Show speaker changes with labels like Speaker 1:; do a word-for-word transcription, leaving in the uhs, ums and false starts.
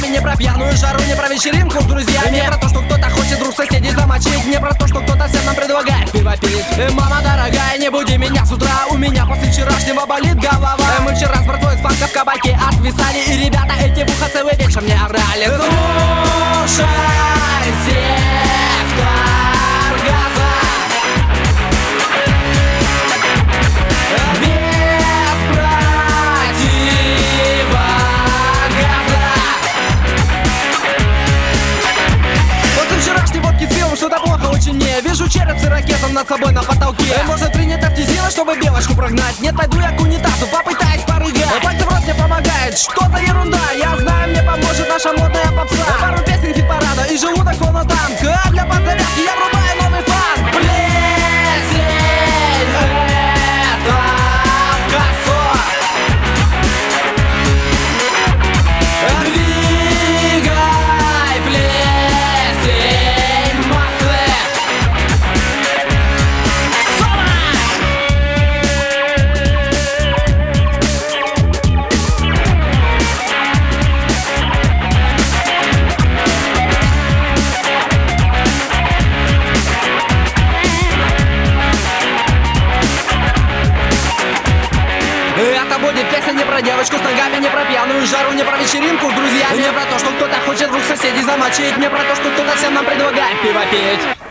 Speaker 1: не про пьяную жару, не про вечеринку с друзьями. Не про то, что кто-то хочет друг соседей замочить. Не про то, что кто-то всем нам предлагает пиво пить. Э, Мама дорогая, не буди меня с утра. У меня после вчерашнего болит голова. Э, Мы вчера с братвой с банка в кабаке отвисали. И ребята эти в ухо целый вечер мне орали. Слушай, сектор газа, без противогаза. После вчерашней водки с пивом что-то плохо очень не. Вижу череп с ирокезом над собой на потолке. Э, Может принять тафтизина, чтобы белочку прогнать? Нет, пойду я к унитазу, попытаюсь порыгать. Пальцы в рот мне помогает, что за ерунда? Я знаю, мне поможет наша модная попса. Пару песен хит-парада и желудок словно танк. А для подзарядки я врубаю новый фанк. Плесень, это косо. Двигай плесень массы. Это будет песня не про девочку с ногами, не про пьяную жару, не про вечеринку с друзьями. Не про то, что кто-то хочет двух соседей замочить. Не про то, что кто-то всем нам предлагает пиво пить.